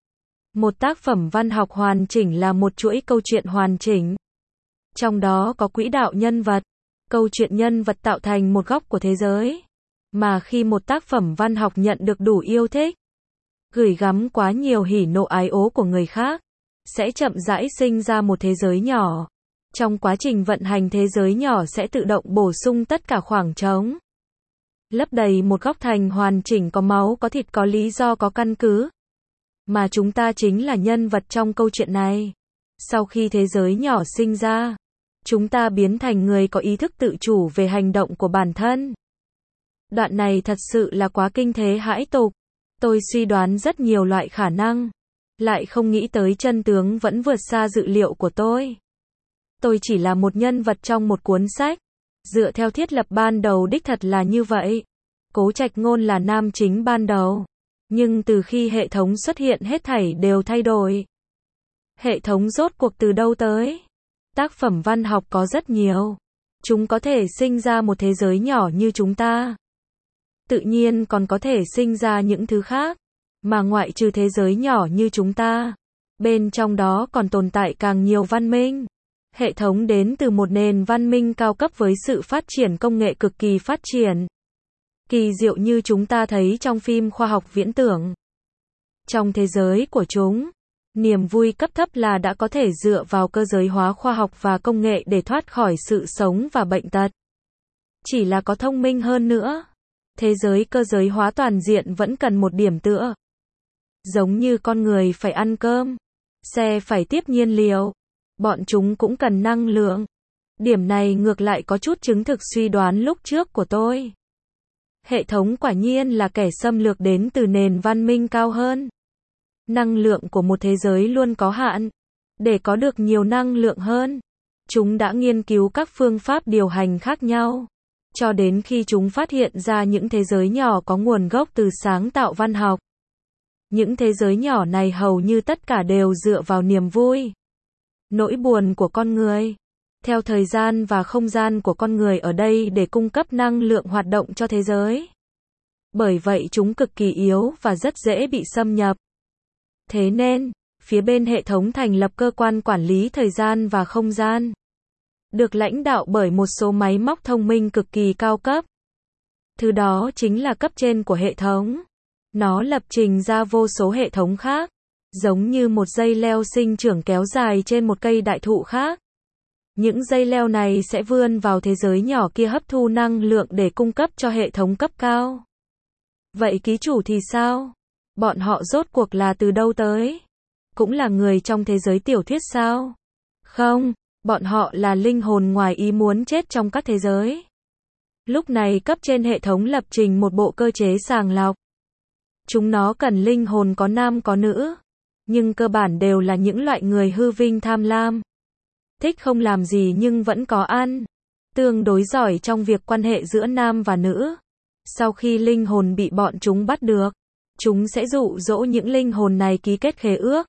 Một tác phẩm văn học hoàn chỉnh là một chuỗi câu chuyện hoàn chỉnh. Trong đó có quỹ đạo nhân vật, câu chuyện nhân vật tạo thành một góc của thế giới. Mà khi một tác phẩm văn học nhận được đủ yêu thích, gửi gắm quá nhiều hỉ nộ ái ố của người khác, sẽ chậm rãi sinh ra một thế giới nhỏ. Trong quá trình vận hành, thế giới nhỏ sẽ tự động bổ sung tất cả khoảng trống, lấp đầy một góc thành hoàn chỉnh, có máu, có thịt, có lý do, có căn cứ. Mà chúng ta chính là nhân vật trong câu chuyện này. Sau khi thế giới nhỏ sinh ra, chúng ta biến thành người có ý thức tự chủ về hành động của bản thân. Đoạn này thật sự là quá kinh thế hãi tục. Tôi suy đoán rất nhiều loại khả năng, lại không nghĩ tới chân tướng vẫn vượt xa dự liệu của tôi. Tôi chỉ là một nhân vật trong một cuốn sách. Dựa theo thiết lập ban đầu đích thật là như vậy. Cố Trạch Ngôn là nam chính ban đầu. Nhưng từ khi hệ thống xuất hiện hết thảy đều thay đổi. Hệ thống rốt cuộc từ đâu tới? Tác phẩm văn học có rất nhiều. Chúng có thể sinh ra một thế giới nhỏ như chúng ta. Tự nhiên còn có thể sinh ra những thứ khác. Mà ngoại trừ thế giới nhỏ như chúng ta, bên trong đó còn tồn tại càng nhiều văn minh. Hệ thống đến từ một nền văn minh cao cấp với sự phát triển công nghệ cực kỳ phát triển. Kỳ diệu như chúng ta thấy trong phim khoa học viễn tưởng. Trong thế giới của chúng, niềm vui cấp thấp là đã có thể dựa vào cơ giới hóa khoa học và công nghệ để thoát khỏi sự sống và bệnh tật. Chỉ là có thông minh hơn nữa. Thế giới cơ giới hóa toàn diện vẫn cần một điểm tựa. Giống như con người phải ăn cơm, xe phải tiếp nhiên liệu, bọn chúng cũng cần năng lượng. Điểm này ngược lại có chút chứng thực suy đoán lúc trước của tôi. Hệ thống quả nhiên là kẻ xâm lược đến từ nền văn minh cao hơn. Năng lượng của một thế giới luôn có hạn. Để có được nhiều năng lượng hơn, chúng đã nghiên cứu các phương pháp điều hành khác nhau. Cho đến khi chúng phát hiện ra những thế giới nhỏ có nguồn gốc từ sáng tạo văn học. Những thế giới nhỏ này hầu như tất cả đều dựa vào niềm vui, nỗi buồn của con người, theo thời gian và không gian của con người ở đây để cung cấp năng lượng hoạt động cho thế giới. Bởi vậy chúng cực kỳ yếu và rất dễ bị xâm nhập. Thế nên, phía bên hệ thống thành lập cơ quan quản lý thời gian và không gian, được lãnh đạo bởi một số máy móc thông minh cực kỳ cao cấp. Thứ đó chính là cấp trên của hệ thống. Nó lập trình ra vô số hệ thống khác, giống như một dây leo sinh trưởng kéo dài trên một cây đại thụ khác. Những dây leo này sẽ vươn vào thế giới nhỏ kia hấp thu năng lượng để cung cấp cho hệ thống cấp cao. Vậy ký chủ thì sao? Bọn họ rốt cuộc là từ đâu tới? Cũng là người trong thế giới tiểu thuyết sao? Không, bọn họ là linh hồn ngoài ý muốn chết trong các thế giới. Lúc này cấp trên hệ thống lập trình một bộ cơ chế sàng lọc. Chúng nó cần linh hồn có nam có nữ, nhưng cơ bản đều là những loại người hư vinh tham lam. Thích không làm gì nhưng vẫn có ăn. Tương đối giỏi trong việc quan hệ giữa nam và nữ. Sau khi linh hồn bị bọn chúng bắt được, chúng sẽ dụ dỗ những linh hồn này ký kết khế ước.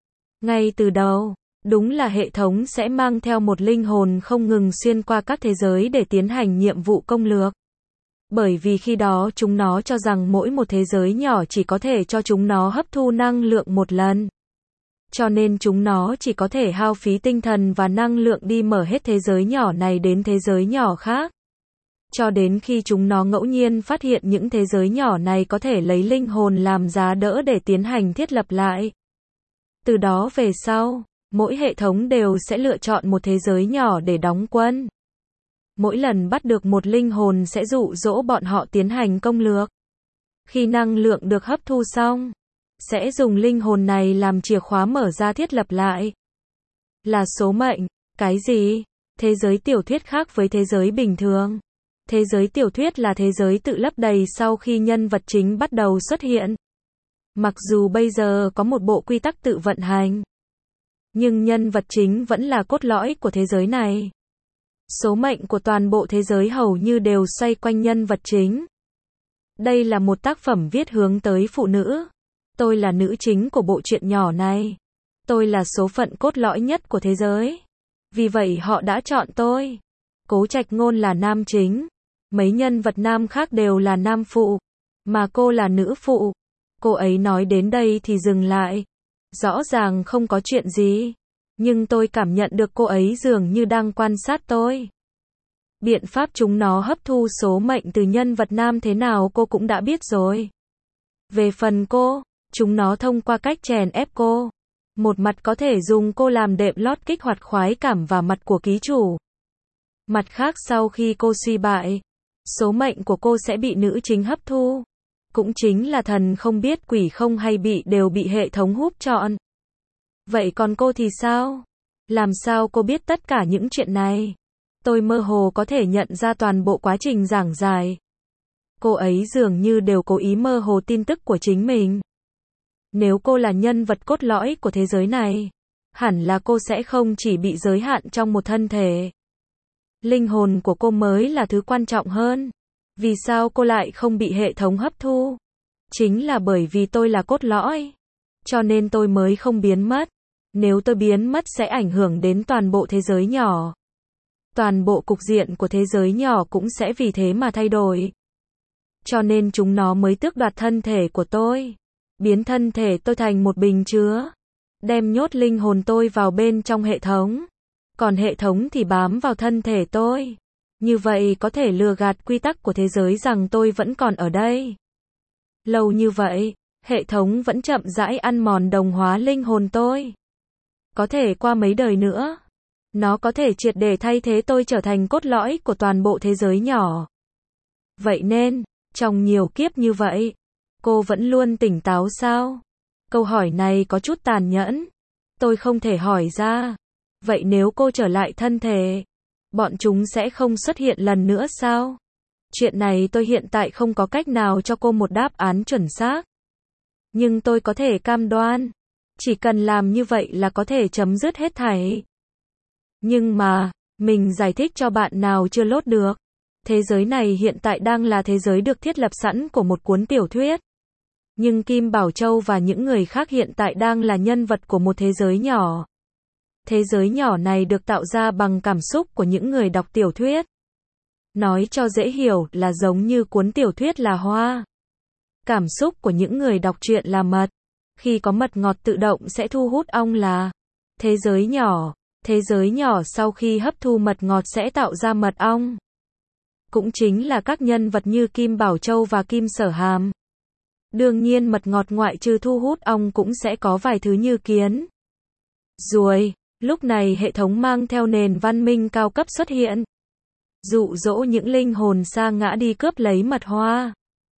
Ngay từ đầu, đúng là hệ thống sẽ mang theo một linh hồn không ngừng xuyên qua các thế giới để tiến hành nhiệm vụ công lược. Bởi vì khi đó chúng nó cho rằng mỗi một thế giới nhỏ chỉ có thể cho chúng nó hấp thu năng lượng một lần. Cho nên chúng nó chỉ có thể hao phí tinh thần và năng lượng đi mở hết thế giới nhỏ này đến thế giới nhỏ khác. Cho đến khi chúng nó ngẫu nhiên phát hiện những thế giới nhỏ này có thể lấy linh hồn làm giá đỡ để tiến hành thiết lập lại. Từ đó về sau, mỗi hệ thống đều sẽ lựa chọn một thế giới nhỏ để đóng quân. Mỗi lần bắt được một linh hồn sẽ dụ dỗ bọn họ tiến hành công lược. Khi năng lượng được hấp thu xong, sẽ dùng linh hồn này làm chìa khóa mở ra thiết lập lại. Là số mệnh. Cái gì? Thế giới tiểu thuyết khác với thế giới bình thường. Thế giới tiểu thuyết là thế giới tự lấp đầy sau khi nhân vật chính bắt đầu xuất hiện. Mặc dù bây giờ có một bộ quy tắc tự vận hành, nhưng nhân vật chính vẫn là cốt lõi của thế giới này. Số mệnh của toàn bộ thế giới hầu như đều xoay quanh nhân vật chính. Đây là một tác phẩm viết hướng tới phụ nữ. Tôi là nữ chính của bộ truyện nhỏ này. Tôi là số phận cốt lõi nhất của thế giới. Vì vậy họ đã chọn tôi. Cố Trạch Ngôn là nam chính. Mấy nhân vật nam khác đều là nam phụ. Mà cô là nữ phụ. Cô ấy nói đến đây thì dừng lại. Rõ ràng không có chuyện gì. Nhưng tôi cảm nhận được cô ấy dường như đang quan sát tôi. Biện pháp chúng nó hấp thu số mệnh từ nhân vật nam thế nào cô cũng đã biết rồi. Về phần cô, chúng nó thông qua cách chèn ép cô. Một mặt có thể dùng cô làm đệm lót kích hoạt khoái cảm vào mặt của ký chủ. Mặt khác sau khi cô suy bại, số mệnh của cô sẽ bị nữ chính hấp thu. Cũng chính là thần không biết quỷ không hay bị đều bị hệ thống hút trọn. Vậy còn cô thì sao? Làm sao cô biết tất cả những chuyện này? Tôi mơ hồ có thể nhận ra toàn bộ quá trình giảng giải. Cô ấy dường như đều cố ý mơ hồ tin tức của chính mình. Nếu cô là nhân vật cốt lõi của thế giới này, hẳn là cô sẽ không chỉ bị giới hạn trong một thân thể. Linh hồn của cô mới là thứ quan trọng hơn. Vì sao cô lại không bị hệ thống hấp thu? Chính là bởi vì tôi là cốt lõi. Cho nên tôi mới không biến mất. Nếu tôi biến mất sẽ ảnh hưởng đến toàn bộ thế giới nhỏ. Toàn bộ cục diện của thế giới nhỏ cũng sẽ vì thế mà thay đổi. Cho nên chúng nó mới tước đoạt thân thể của tôi. Biến thân thể tôi thành một bình chứa. Đem nhốt linh hồn tôi vào bên trong hệ thống. Còn hệ thống thì bám vào thân thể tôi. Như vậy có thể lừa gạt quy tắc của thế giới rằng tôi vẫn còn ở đây. Lâu như vậy, hệ thống vẫn chậm rãi ăn mòn đồng hóa linh hồn tôi. Có thể qua mấy đời nữa, nó có thể triệt để thay thế tôi trở thành cốt lõi của toàn bộ thế giới nhỏ. Vậy nên, trong nhiều kiếp như vậy, cô vẫn luôn tỉnh táo sao? Câu hỏi này có chút tàn nhẫn. Tôi không thể hỏi ra. Vậy nếu cô trở lại thân thể, bọn chúng sẽ không xuất hiện lần nữa sao? Chuyện này tôi hiện tại không có cách nào cho cô một đáp án chuẩn xác. Nhưng tôi có thể cam đoan, chỉ cần làm như vậy là có thể chấm dứt hết thảy. Nhưng mà, mình giải thích cho bạn nào chưa lốt được. Thế giới này hiện tại đang là thế giới được thiết lập sẵn của một cuốn tiểu thuyết. Nhưng Kim Bảo Châu và những người khác hiện tại đang là nhân vật của một thế giới nhỏ. Thế giới nhỏ này được tạo ra bằng cảm xúc của những người đọc tiểu thuyết. Nói cho dễ hiểu là giống như cuốn tiểu thuyết là hoa. Cảm xúc của những người đọc truyện là mật. Khi có mật ngọt tự động sẽ thu hút ong là thế giới nhỏ. Thế giới nhỏ sau khi hấp thu mật ngọt sẽ tạo ra mật ong. cũng chính là các nhân vật như Kim Bảo Châu và Kim Sở Hàm. Đương nhiên mật ngọt ngoại trừ thu hút ong cũng sẽ có vài thứ như kiến, ruồi. Lúc này hệ thống mang theo nền văn minh cao cấp xuất hiện, dụ dỗ những linh hồn sa ngã đi cướp lấy mật hoa.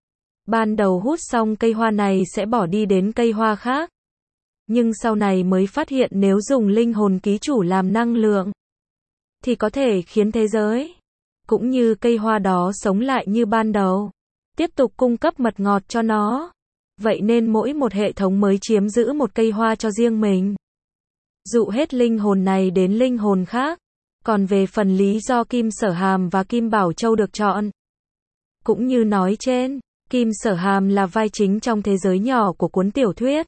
Ban đầu hút xong cây hoa này sẽ bỏ đi đến cây hoa khác. Nhưng sau này mới phát hiện nếu dùng linh hồn ký chủ làm năng lượng, thì có thể khiến thế giới, cũng như cây hoa đó sống lại như ban đầu, tiếp tục cung cấp mật ngọt cho nó. Vậy nên mỗi một hệ thống mới chiếm giữ một cây hoa cho riêng mình, dụ hết linh hồn này đến linh hồn khác. Còn về phần lý do Kim Sở Hàm và Kim Bảo Châu được chọn, cũng như nói trên, Kim Sở Hàm là vai chính trong thế giới nhỏ của cuốn tiểu thuyết,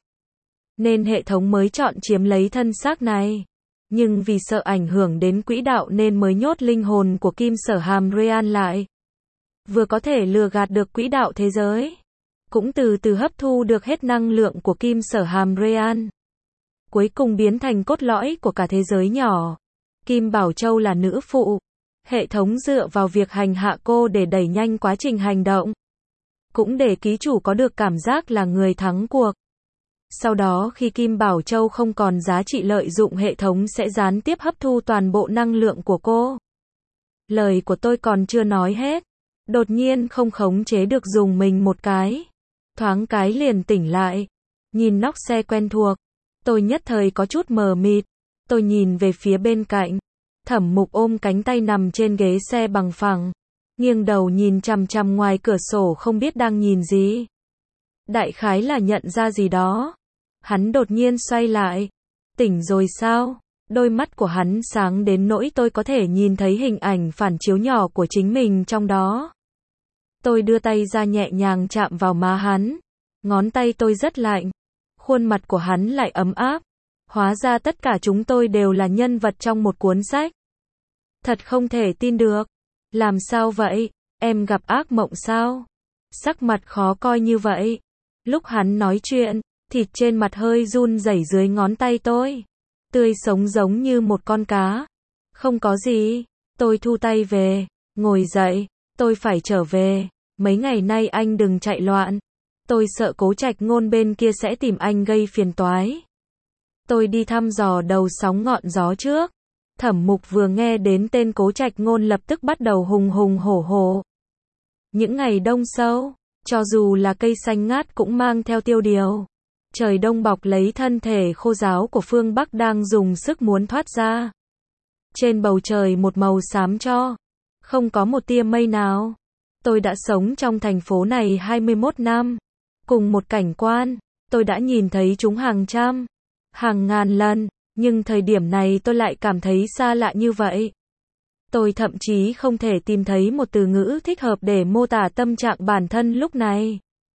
nên hệ thống mới chọn chiếm lấy thân xác này. Nhưng vì sợ ảnh hưởng đến quỹ đạo nên mới nhốt linh hồn của Kim Sở Hàm Ryan lại. Vừa có thể lừa gạt được quỹ đạo thế giới, cũng từ từ hấp thu được hết năng lượng của Kim Sở Hàm Ryan. Cuối cùng biến thành cốt lõi của cả thế giới nhỏ. Kim Bảo Châu là nữ phụ. Hệ thống dựa vào việc hành hạ cô để đẩy nhanh quá trình hành động, cũng để ký chủ có được cảm giác là người thắng cuộc. Sau đó khi Kim Bảo Châu không còn giá trị lợi dụng, hệ thống sẽ gián tiếp hấp thu toàn bộ năng lượng của cô. Lời của tôi còn chưa nói hết, đột nhiên không khống chế được dùng mình một cái. Thoáng cái liền tỉnh lại. Nhìn nóc xe quen thuộc, tôi nhất thời có chút mờ mịt. Tôi nhìn về phía bên cạnh. Thẩm Mục ôm cánh tay nằm trên ghế xe bằng phẳng, nghiêng đầu nhìn chằm chằm ngoài cửa sổ không biết đang nhìn gì. Đại khái là nhận ra gì đó. Hắn đột nhiên xoay lại. Tỉnh rồi sao? Đôi mắt của hắn sáng đến nỗi tôi có thể nhìn thấy hình ảnh phản chiếu nhỏ của chính mình trong đó. Tôi đưa tay ra nhẹ nhàng chạm vào má hắn. Ngón tay tôi rất lạnh. Khuôn mặt của hắn lại ấm áp. Hóa ra tất cả chúng tôi đều là nhân vật trong một cuốn sách. Thật không thể tin được. Làm sao vậy? Em gặp ác mộng sao? Sắc mặt khó coi như vậy. Lúc hắn nói chuyện, thịt trên mặt hơi run rẩy dưới ngón tay tôi. Tươi sống giống như một con cá. Không có gì. Tôi thu tay về. Ngồi dậy. Tôi phải trở về. Mấy ngày nay anh đừng chạy loạn. Tôi sợ Cố Trạch Ngôn bên kia sẽ tìm anh gây phiền toái. Tôi đi thăm dò đầu sóng ngọn gió trước. Thẩm Mục vừa nghe đến tên Cố Trạch Ngôn lập tức bắt đầu hùng hùng hổ hổ. Những ngày đông sâu, cho dù là cây xanh ngát cũng mang theo tiêu điều. Trời đông bọc lấy thân thể khô ráo của phương Bắc đang dùng sức muốn thoát ra. Trên bầu trời một màu xám cho, không có một tia mây nào. Tôi đã sống trong thành phố này 21 năm. Cùng một cảnh quan, tôi đã nhìn thấy chúng hàng trăm, hàng ngàn lần, nhưng thời điểm này tôi lại cảm thấy xa lạ như vậy. Tôi thậm chí không thể tìm thấy một từ ngữ thích hợp để mô tả tâm trạng bản thân lúc này.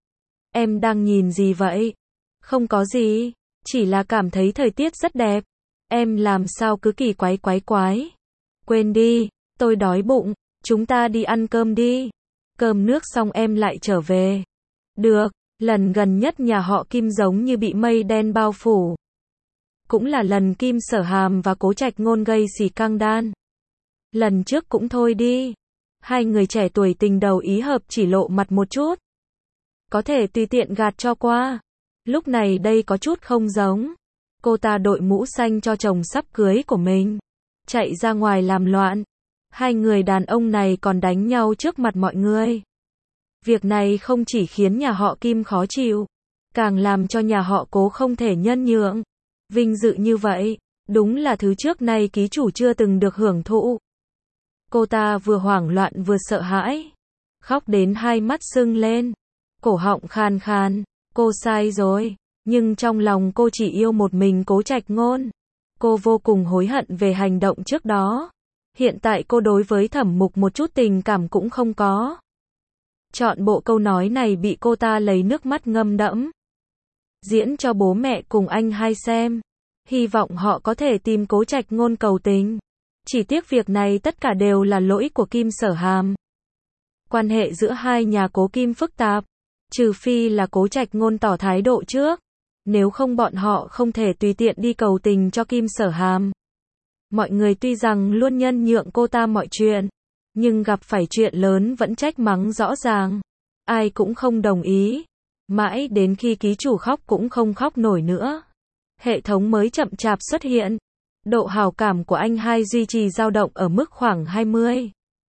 Em đang nhìn gì vậy? Không có gì, chỉ là cảm thấy thời tiết rất đẹp. Em làm sao cứ kỳ quái. Quên đi, tôi đói bụng, chúng ta đi ăn cơm đi. Cơm nước xong em lại trở về. Được, lần gần nhất nhà họ Kim giống như bị mây đen bao phủ. Cũng là lần Kim Sở Hàm và Cố Trạch Ngôn gây xì căng đan. Lần trước cũng thôi đi. Hai người trẻ tuổi tình đầu ý hợp chỉ lộ mặt một chút. Có thể tùy tiện gạt cho qua. Lúc này đây có chút không giống. Cô ta đội mũ xanh cho chồng sắp cưới của mình. Chạy ra ngoài làm loạn. Hai người đàn ông này còn đánh nhau trước mặt mọi người. Việc này không chỉ khiến nhà họ Kim khó chịu, càng làm cho nhà họ Cố không thể nhân nhượng. Vinh dự như vậy, đúng là thứ trước nay ký chủ chưa từng được hưởng thụ. Cô ta vừa hoảng loạn vừa sợ hãi. Khóc đến hai mắt sưng lên. Cổ họng khan khan. Cô sai rồi. Nhưng trong lòng cô chỉ yêu một mình Cố Trạch Ngôn. Cô vô cùng hối hận về hành động trước đó. Hiện tại cô đối với Thẩm Mục một chút tình cảm cũng không có. Chọn bộ câu nói này bị cô ta lấy nước mắt ngâm đẫm. Diễn cho bố mẹ cùng anh hai xem. Hy vọng họ có thể tìm Cố Trạch Ngôn cầu tình. Chỉ tiếc việc này tất cả đều là lỗi của Kim Sở Hàm. Quan hệ giữa hai nhà Cố Kim phức tạp. Trừ phi là Cố Trạch Ngôn tỏ thái độ trước. Nếu không bọn họ không thể tùy tiện đi cầu tình cho Kim Sở Hàm. Mọi người tuy rằng luôn nhân nhượng cô ta mọi chuyện, Nhưng gặp phải chuyện lớn vẫn trách mắng rõ ràng. Ai cũng không đồng ý. Mãi đến khi ký chủ khóc cũng không khóc nổi nữa. Hệ thống mới chậm chạp xuất hiện. Độ hào cảm của anh hai duy trì dao động ở mức khoảng 20.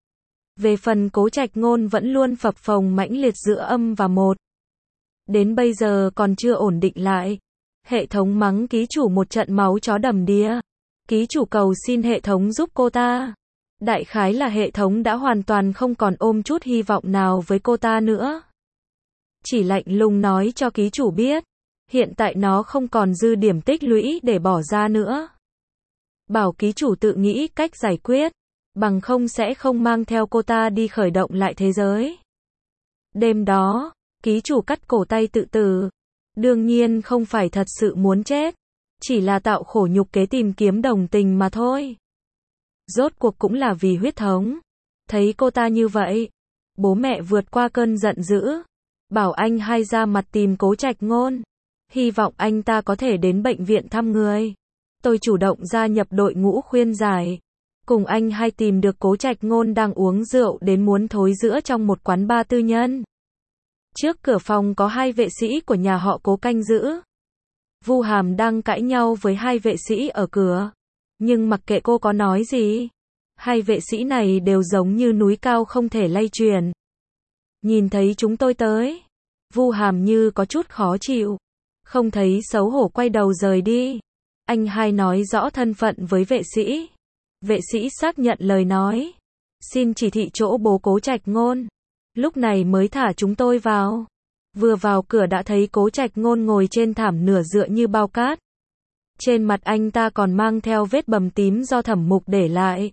Về phần Cố Trạch Ngôn vẫn luôn phập phồng mãnh liệt giữa âm và một. Đến bây giờ còn chưa ổn định lại. Hệ thống mắng ký chủ một trận máu chó đầm đìa. Ký chủ cầu xin hệ thống giúp cô ta. Đại khái là hệ thống đã hoàn toàn không còn ôm chút hy vọng nào với cô ta nữa. Chỉ lạnh lùng nói cho ký chủ biết. Hiện tại nó không còn dư điểm tích lũy để bỏ ra nữa. Bảo ký chủ tự nghĩ cách giải quyết. Bằng không sẽ không mang theo cô ta đi khởi động lại thế giới. Đêm đó, ký chủ cắt cổ tay tự tử. Đương nhiên không phải thật sự muốn chết. Chỉ là tạo khổ nhục kế tìm kiếm đồng tình mà thôi. Rốt cuộc cũng là vì huyết thống. Thấy cô ta như vậy, bố mẹ vượt qua cơn giận dữ. Bảo anh hai ra mặt tìm Cố Trạch Ngôn. Hy vọng anh ta có thể đến bệnh viện thăm người. Tôi chủ động gia nhập đội ngũ khuyên giải. Cùng anh hai tìm được Cố Trạch Ngôn đang uống rượu đến muốn thối rữa trong một quán bar tư nhân. Trước cửa phòng có hai vệ sĩ của nhà họ Cố canh giữ. Vu Hàm đang cãi nhau với hai vệ sĩ ở cửa. Nhưng mặc kệ cô có nói gì, hai vệ sĩ này đều giống như núi cao không thể lay chuyển. Nhìn thấy chúng tôi tới, Vu Hàm như có chút khó chịu. Không thấy xấu hổ quay đầu rời đi. Anh hai nói rõ thân phận với vệ sĩ. Vệ sĩ xác nhận lời nói. Xin chỉ thị chỗ bố Cố Trạch Ngôn. Lúc này mới thả chúng tôi vào. Vừa vào cửa đã thấy Cố Trạch Ngôn ngồi trên thảm nửa dựa như bao cát. Trên mặt anh ta còn mang theo vết bầm tím do Thẩm Mục để lại.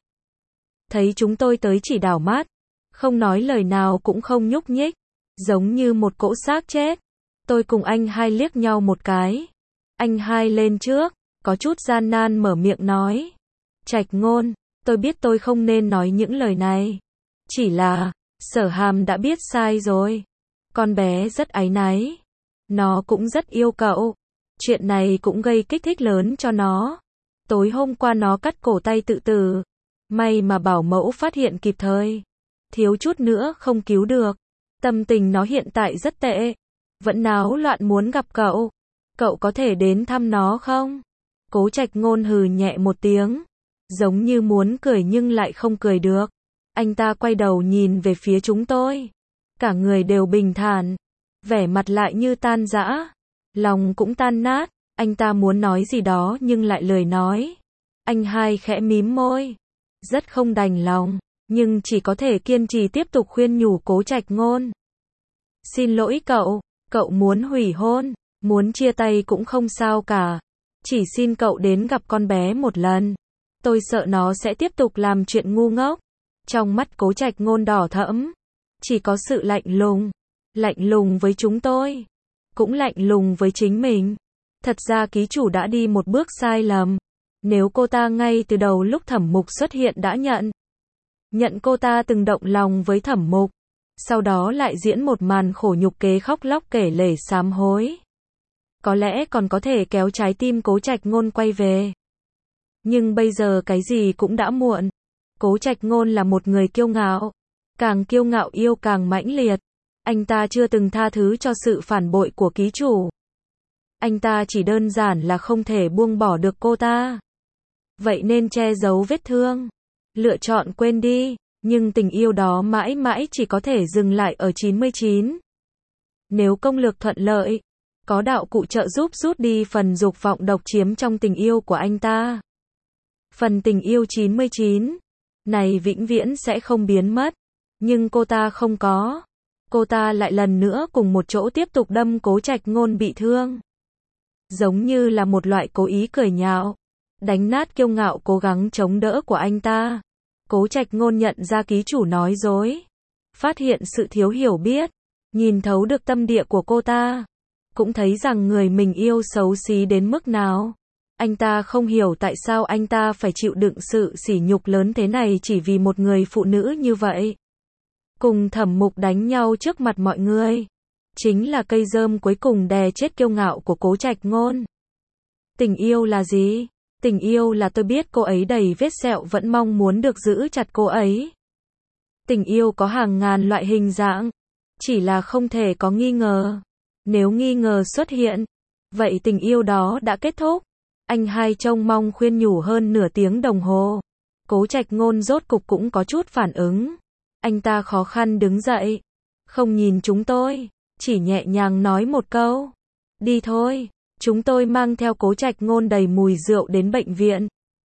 Thấy chúng tôi tới chỉ đảo mắt. Không nói lời nào cũng không nhúc nhích. Giống như một cỗ xác chết. Tôi cùng anh hai liếc nhau một cái. Anh hai lên trước. Có chút gian nan mở miệng nói. Trạch Ngôn, tôi biết tôi không nên nói những lời này. Chỉ là, Sở Hàm đã biết sai rồi. Con bé rất áy náy. Nó cũng rất yêu cậu. Chuyện này cũng gây kích thích lớn cho nó. Tối hôm qua nó cắt cổ tay tự tử. May mà bảo mẫu phát hiện kịp thời. Thiếu chút nữa không cứu được. Tâm tình nó hiện tại rất tệ. Vẫn náo loạn muốn gặp cậu. Cậu có thể đến thăm nó không? Cố Trạch Ngôn hừ nhẹ một tiếng. Giống như muốn cười nhưng lại không cười được. Anh ta quay đầu nhìn về phía chúng tôi. Cả người đều bình thản. Vẻ mặt lại như tan rã. Lòng cũng tan nát. Anh ta muốn nói gì đó nhưng lại lười nói. Anh hai khẽ mím môi. Rất không đành lòng. Nhưng chỉ có thể kiên trì tiếp tục khuyên nhủ Cố Trạch Ngôn. Xin lỗi cậu. Cậu muốn hủy hôn. Muốn chia tay cũng không sao cả. Chỉ xin cậu đến gặp con bé một lần. Tôi sợ nó sẽ tiếp tục làm chuyện ngu ngốc. Trong mắt Cố Trạch Ngôn đỏ thẫm. Chỉ có sự lạnh lùng. Lạnh lùng với chúng tôi. Cũng lạnh lùng với chính mình. Thật ra ký chủ đã đi một bước sai lầm. Nếu cô ta ngay từ đầu lúc Thẩm Mục xuất hiện đã nhận cô ta từng động lòng với Thẩm Mục. Sau đó lại diễn một màn khổ nhục kế khóc lóc kể lể sám hối. Có lẽ còn có thể kéo trái tim Cố Trạch Ngôn quay về. Nhưng bây giờ cái gì cũng đã muộn. Cố Trạch Ngôn là một người kiêu ngạo. Càng kiêu ngạo yêu càng mãnh liệt. Anh ta chưa từng tha thứ cho sự phản bội của ký chủ. Anh ta chỉ đơn giản là không thể buông bỏ được cô ta. Vậy nên che giấu vết thương. Lựa chọn quên đi. Nhưng tình yêu đó mãi mãi chỉ có thể dừng lại ở 99. Nếu công lược thuận lợi, có đạo cụ trợ giúp rút đi phần dục vọng độc chiếm trong tình yêu của anh ta. Phần tình yêu 99 này vĩnh viễn sẽ không biến mất. Nhưng cô ta không có. Cô ta lại lần nữa cùng một chỗ tiếp tục đâm Cố Trạch Ngôn bị thương. Giống như là một loại cố ý cười nhạo. Đánh nát kiêu ngạo cố gắng chống đỡ của anh ta. Cố Trạch Ngôn nhận ra ký chủ nói dối. Phát hiện sự thiếu hiểu biết. Nhìn thấu được tâm địa của cô ta. Cũng thấy rằng người mình yêu xấu xí đến mức nào. Anh ta không hiểu tại sao anh ta phải chịu đựng sự sỉ nhục lớn thế này chỉ vì một người phụ nữ như vậy. Cùng Thẩm Mục đánh nhau trước mặt mọi người. Chính là cây rơm cuối cùng đè chết kiêu ngạo của Cố Trạch Ngôn. Tình yêu là gì? Tình yêu là tôi biết cô ấy đầy vết sẹo vẫn mong muốn được giữ chặt cô ấy. Tình yêu có hàng ngàn loại hình dạng, chỉ là không thể có nghi ngờ. Nếu nghi ngờ xuất hiện, vậy tình yêu đó đã kết thúc. Anh hai trông mong khuyên nhủ hơn nửa tiếng đồng hồ. Cố Trạch Ngôn rốt cục cũng có chút phản ứng. Anh ta khó khăn đứng dậy. Không nhìn chúng tôi, chỉ nhẹ nhàng nói một câu. Đi thôi, chúng tôi mang theo Cố Trạch Ngôn đầy mùi rượu đến bệnh viện.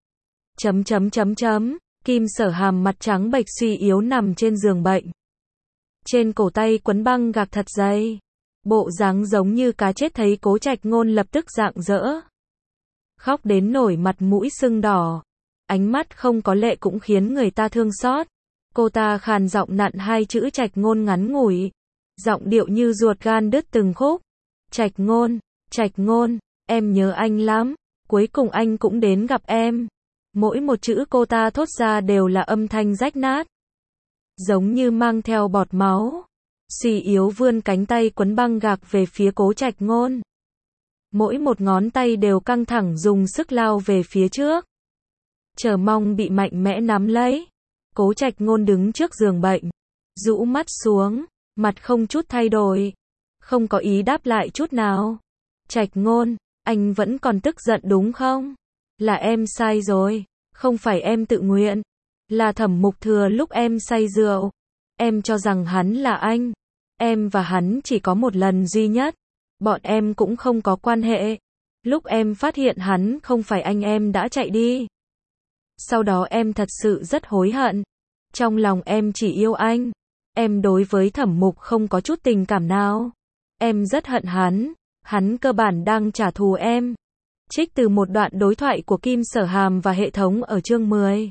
Kim Sở Hàm mặt trắng bệch suy yếu nằm trên giường bệnh. Trên cổ tay quấn băng gạc thật dày. Bộ dáng giống như cá chết thấy Cố Trạch Ngôn lập tức rạng rỡ. Khóc đến nổi mặt mũi sưng đỏ. Ánh mắt không có lệ cũng khiến người ta thương xót. Cô ta khàn giọng nặn hai chữ Trạch Ngôn ngắn ngủi. Giọng điệu như ruột gan đứt từng khúc. Trạch Ngôn, em nhớ anh lắm. Cuối cùng anh cũng đến gặp em. Mỗi một chữ cô ta thốt ra đều là âm thanh rách nát. Giống như mang theo bọt máu. Suy yếu vươn cánh tay quấn băng gạc về phía Cố Trạch Ngôn. Mỗi một ngón tay đều căng thẳng dùng sức lao về phía trước. Chờ mong bị mạnh mẽ nắm lấy. Cố Trạch Ngôn đứng trước giường bệnh. Rũ mắt xuống, mặt không chút thay đổi. Không có ý đáp lại chút nào. Trạch Ngôn, anh vẫn còn tức giận đúng không? Là em sai rồi. Không phải em tự nguyện. Là Thẩm Mục thừa lúc em say rượu. Em cho rằng hắn là anh. Em và hắn chỉ có một lần duy nhất. Bọn em cũng không có quan hệ. Lúc em phát hiện hắn không phải anh em đã chạy đi. Sau đó em thật sự rất hối hận. Trong lòng em chỉ yêu anh. Em đối với Thẩm Mục không có chút tình cảm nào. Em rất hận hắn. Hắn cơ bản đang trả thù em. Trích từ một đoạn đối thoại của Kim Sở Hàm và hệ thống ở chương 10.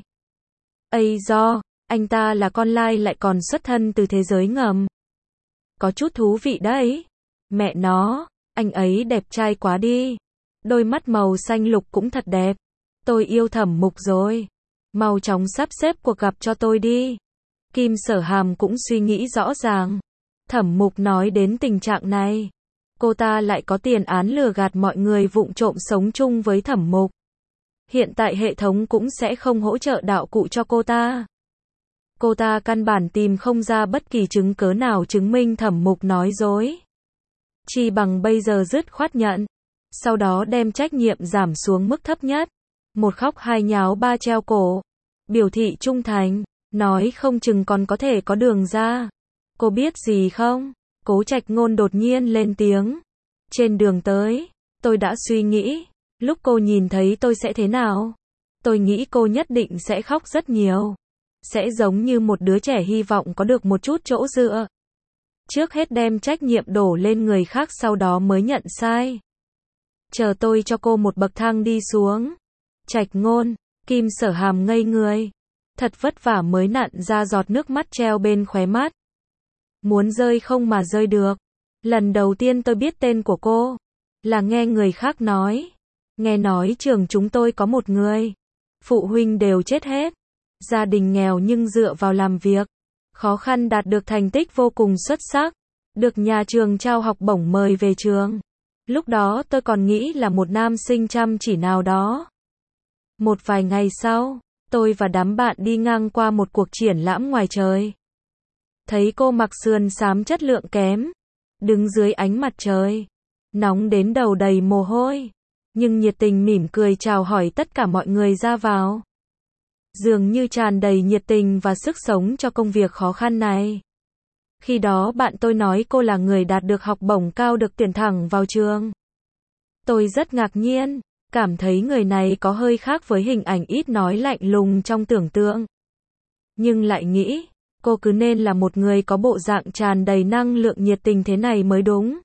Anh ta là con lai lại còn xuất thân từ thế giới ngầm. Có chút thú vị đấy. Mẹ nó, anh ấy đẹp trai quá đi. Đôi mắt màu xanh lục cũng thật đẹp. Tôi yêu Thẩm Mục rồi. Mau chóng sắp xếp cuộc gặp cho tôi đi. Kim Sở Hàm cũng suy nghĩ rõ ràng. Thẩm Mục nói đến tình trạng này. Cô ta lại có tiền án lừa gạt mọi người vụng trộm sống chung với Thẩm Mục. Hiện tại hệ thống cũng sẽ không hỗ trợ đạo cụ cho cô ta. Cô ta căn bản tìm không ra bất kỳ chứng cớ nào chứng minh Thẩm Mục nói dối. Chỉ bằng bây giờ dứt khoát nhận. Sau đó đem trách nhiệm giảm xuống mức thấp nhất. Một khóc hai nháo ba treo cổ. Biểu thị trung thành. Nói không chừng còn có thể có đường ra. Cô biết gì không? Cố Trạch Ngôn đột nhiên lên tiếng. Trên đường tới, tôi đã suy nghĩ. Lúc cô nhìn thấy tôi sẽ thế nào? Tôi nghĩ cô nhất định sẽ khóc rất nhiều. Sẽ giống như một đứa trẻ hy vọng có được một chút chỗ dựa. Trước hết đem trách nhiệm đổ lên người khác sau đó mới nhận sai. Chờ tôi cho cô một bậc thang đi xuống. Trạch Ngôn, Kim Sở Hàm ngây người. Thật vất vả mới nặn ra giọt nước mắt treo bên khóe mắt. Muốn rơi không mà rơi được. Lần đầu tiên tôi biết tên của cô. Là nghe người khác nói. Nghe nói trường chúng tôi có một người. Phụ huynh đều chết hết. Gia đình nghèo nhưng dựa vào làm việc. Khó khăn đạt được thành tích vô cùng xuất sắc. Được nhà trường trao học bổng mời về trường. Lúc đó tôi còn nghĩ là một nam sinh chăm chỉ nào đó. Một vài ngày sau, tôi và đám bạn đi ngang qua một cuộc triển lãm ngoài trời. Thấy cô mặc sườn xám chất lượng kém. Đứng dưới ánh mặt trời. Nóng đến đầu đầy mồ hôi. Nhưng nhiệt tình mỉm cười chào hỏi tất cả mọi người ra vào. Dường như tràn đầy nhiệt tình và sức sống cho công việc khó khăn này. Khi đó bạn tôi nói cô là người đạt được học bổng cao được tuyển thẳng vào trường. Tôi rất ngạc nhiên, cảm thấy người này có hơi khác với hình ảnh ít nói lạnh lùng trong tưởng tượng. Nhưng lại nghĩ, cô cứ nên là một người có bộ dạng tràn đầy năng lượng nhiệt tình thế này mới đúng.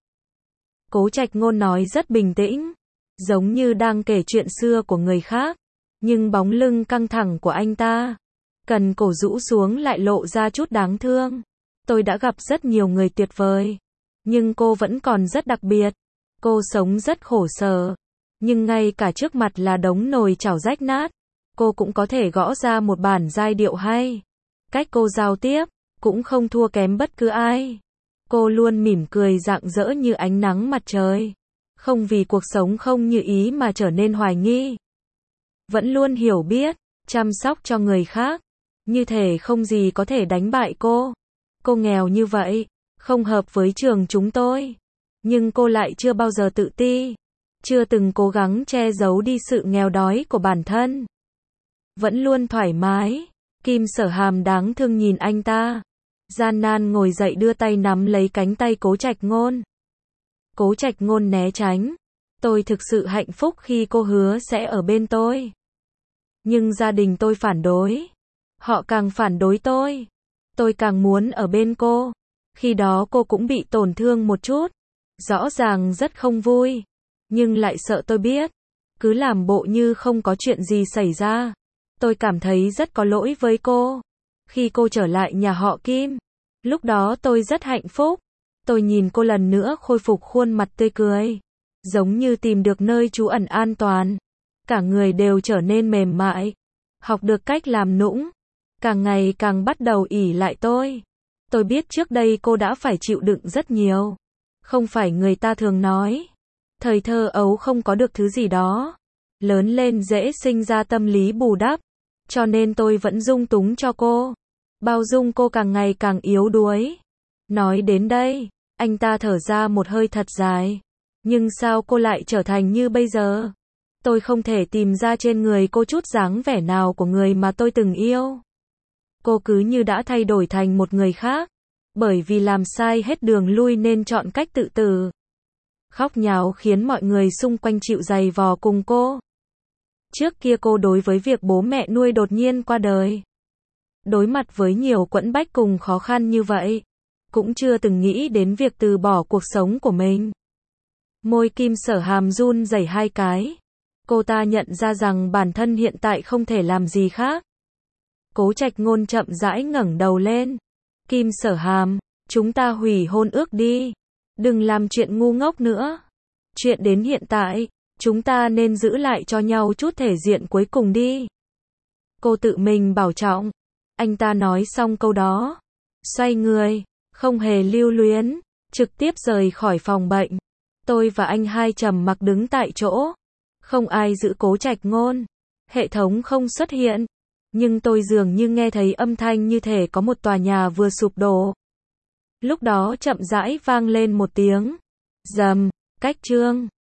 Cố Trạch Ngôn nói rất bình tĩnh, giống như đang kể chuyện xưa của người khác. Nhưng bóng lưng căng thẳng của anh ta, cần cổ rũ xuống lại lộ ra chút đáng thương. Tôi đã gặp rất nhiều người tuyệt vời, nhưng cô vẫn còn rất đặc biệt. Cô sống rất khổ sở, nhưng ngay cả trước mặt là đống nồi chảo rách nát, cô cũng có thể gõ ra một bản giai điệu hay. Cách cô giao tiếp, cũng không thua kém bất cứ ai. Cô luôn mỉm cười rạng rỡ như ánh nắng mặt trời. Không vì cuộc sống không như ý mà trở nên hoài nghi. Vẫn luôn hiểu biết, chăm sóc cho người khác. Như thể không gì có thể đánh bại cô. Cô nghèo như vậy, không hợp với trường chúng tôi. Nhưng cô lại chưa bao giờ tự ti, chưa từng cố gắng che giấu đi sự nghèo đói của bản thân. Vẫn luôn thoải mái. Kim Sở Hàm đáng thương nhìn anh ta. Gian nan ngồi dậy đưa tay nắm lấy cánh tay Cố Trạch Ngôn. Cố Trạch Ngôn né tránh. Tôi thực sự hạnh phúc khi cô hứa sẽ ở bên tôi. Nhưng gia đình tôi phản đối. Họ càng phản đối tôi. Tôi càng muốn ở bên cô. Khi đó cô cũng bị tổn thương một chút. Rõ ràng rất không vui. Nhưng lại sợ tôi biết. Cứ làm bộ như không có chuyện gì xảy ra. Tôi cảm thấy rất có lỗi với cô. Khi cô trở lại nhà họ Kim, lúc đó tôi rất hạnh phúc. Tôi nhìn cô lần nữa khôi phục khuôn mặt tươi cười. Giống như tìm được nơi trú ẩn an toàn. Cả người đều trở nên mềm mại. Học được cách làm nũng. Càng ngày càng bắt đầu ỷ lại tôi. Tôi biết trước đây cô đã phải chịu đựng rất nhiều. Không phải người ta thường nói. Thời thơ ấu không có được thứ gì đó. Lớn lên dễ sinh ra tâm lý bù đắp. Cho nên tôi vẫn dung túng cho cô. Bao dung cô càng ngày càng yếu đuối. Nói đến đây, anh ta thở ra một hơi thật dài. Nhưng sao cô lại trở thành như bây giờ? Tôi không thể tìm ra trên người cô chút dáng vẻ nào của người mà tôi từng yêu. Cô cứ như đã thay đổi thành một người khác. Bởi vì làm sai hết đường lui nên chọn cách tự tử. Khóc nháo khiến mọi người xung quanh chịu giày vò cùng cô. Trước kia cô đối với việc bố mẹ nuôi đột nhiên qua đời. Đối mặt với nhiều quẫn bách cùng khó khăn như vậy. Cũng chưa từng nghĩ đến việc từ bỏ cuộc sống của mình. Môi Kim Sở Hàm run rẩy hai cái. Cô ta nhận ra rằng bản thân hiện tại không thể làm gì khác. Cố Trạch Ngôn chậm rãi ngẩng đầu lên. Kim Sở Hàm, chúng ta hủy hôn ước đi. Đừng làm chuyện ngu ngốc nữa. Chuyện đến hiện tại, chúng ta nên giữ lại cho nhau chút thể diện cuối cùng đi. Cô tự mình bảo trọng. Anh ta nói xong câu đó. Xoay người, không hề lưu luyến, trực tiếp rời khỏi phòng bệnh. Tôi và anh hai trầm mặc đứng tại chỗ. Không ai giữ Cố Trạch Ngôn. Hệ thống không xuất hiện. Nhưng tôi dường như nghe thấy âm thanh như thể có một tòa nhà vừa sụp đổ. Lúc đó chậm rãi vang lên một tiếng. Rầm, cách chương.